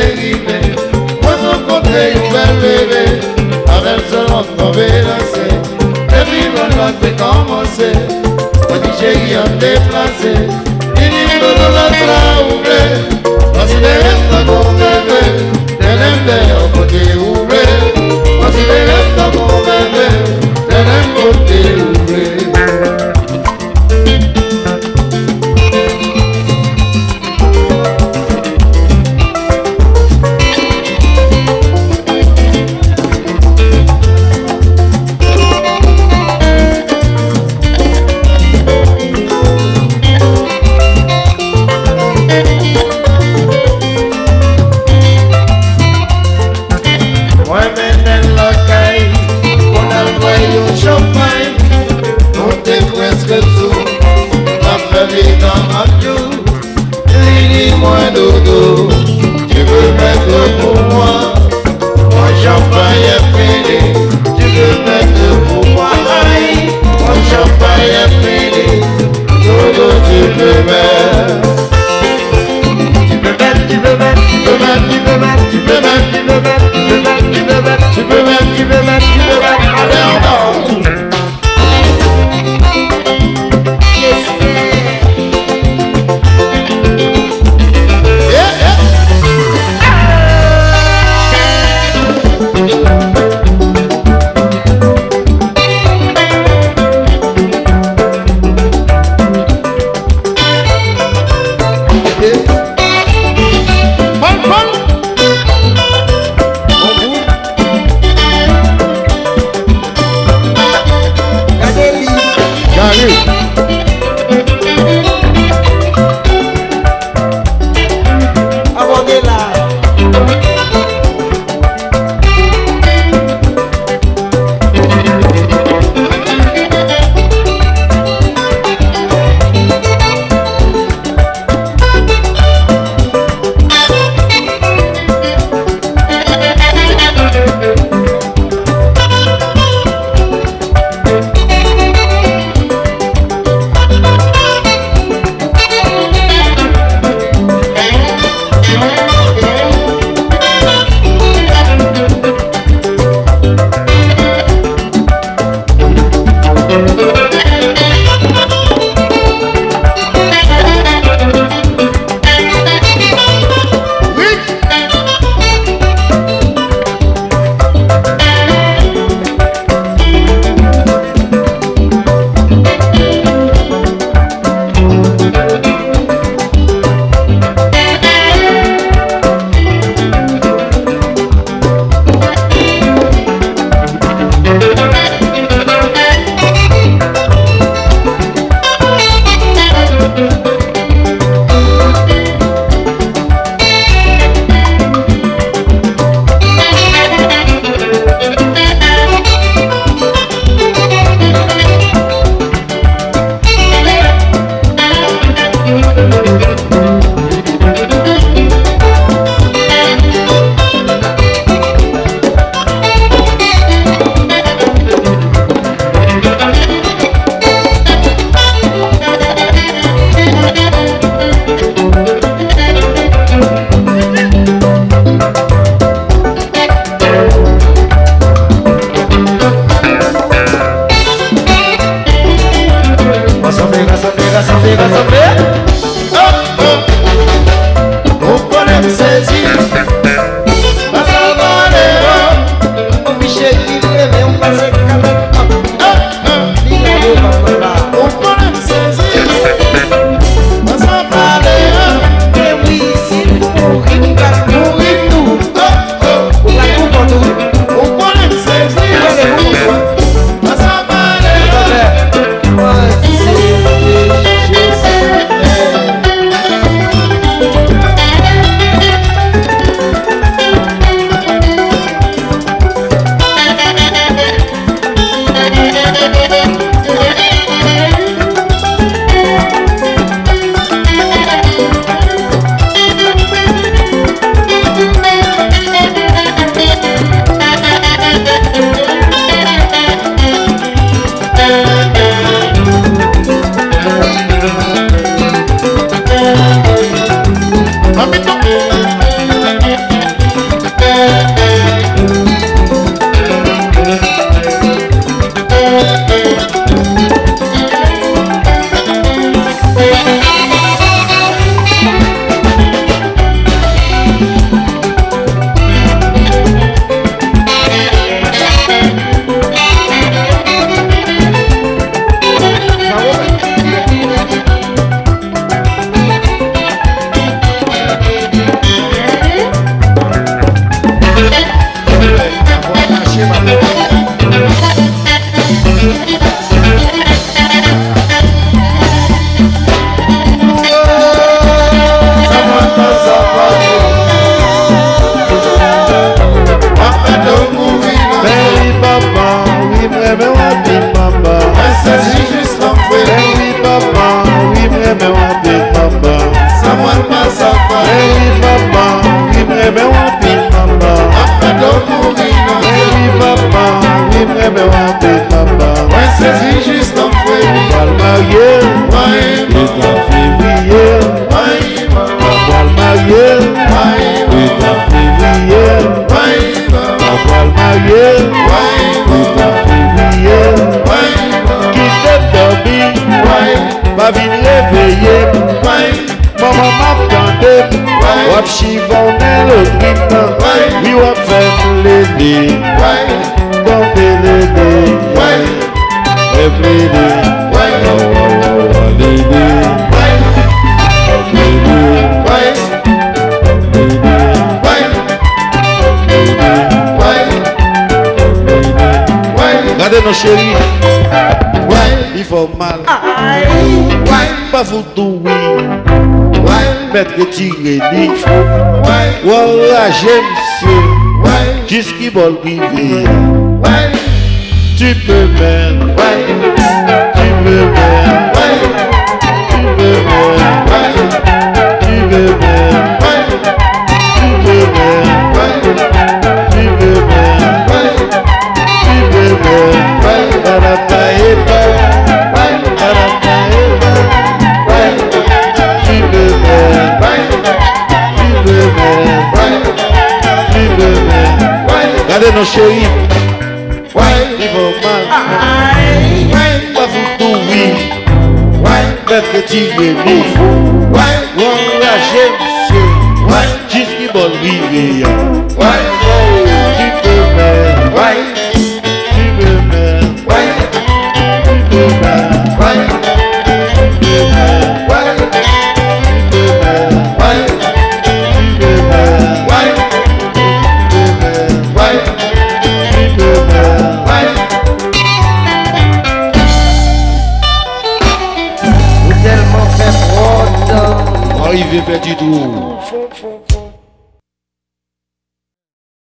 rivé. Moi rencontré une belle bébé, avec seul on tombé lancé. Et puis on va commencer. On dit chérie on déplacé. Il dit que nous l'autre ouvré. Considérez ça comme bébé. T'es l'aime au côté ouvré. Considérez ça comme bébé. T'es l'aime côté ouvré. Dodo, tu veux mettre pour moi, mon champagne est fini, tu veux mettre pour moi, mon champagne est fini, Dodo tu peux mettre, tu peux mettre, tu peux mettre, tu peux mettre, tu peux mettre, tu peux mettre, tu peux mettre, tu peux mettre, tu peux mettre, tu peux mettre, tu peux mettre, tu peux mettre, allez on va. We want family. Don't be lady. Every day. Regardez nos chéris. Il faut mal. Pas foutu, oui. Mettre tirer dit. Voilà, j'aime jusqu'il va arriver. Tu peux même. Tu peux même. Tu peux même. Tu peux même. Tu peux même. Tu peux même. Tu peux même. Arapaeba. Arapaeba. Tu peux même. Tu peux même. Tu peux même. Regardez nos chéris. Il faut mal. Pas foutu, oui. Mettre tirer dit. Voilà, j'aime jusqu'il va arriver. Tu peux même. Tu peux même. Tu peux même. Tu peux même. Tu peux même. Arrivé petit tout.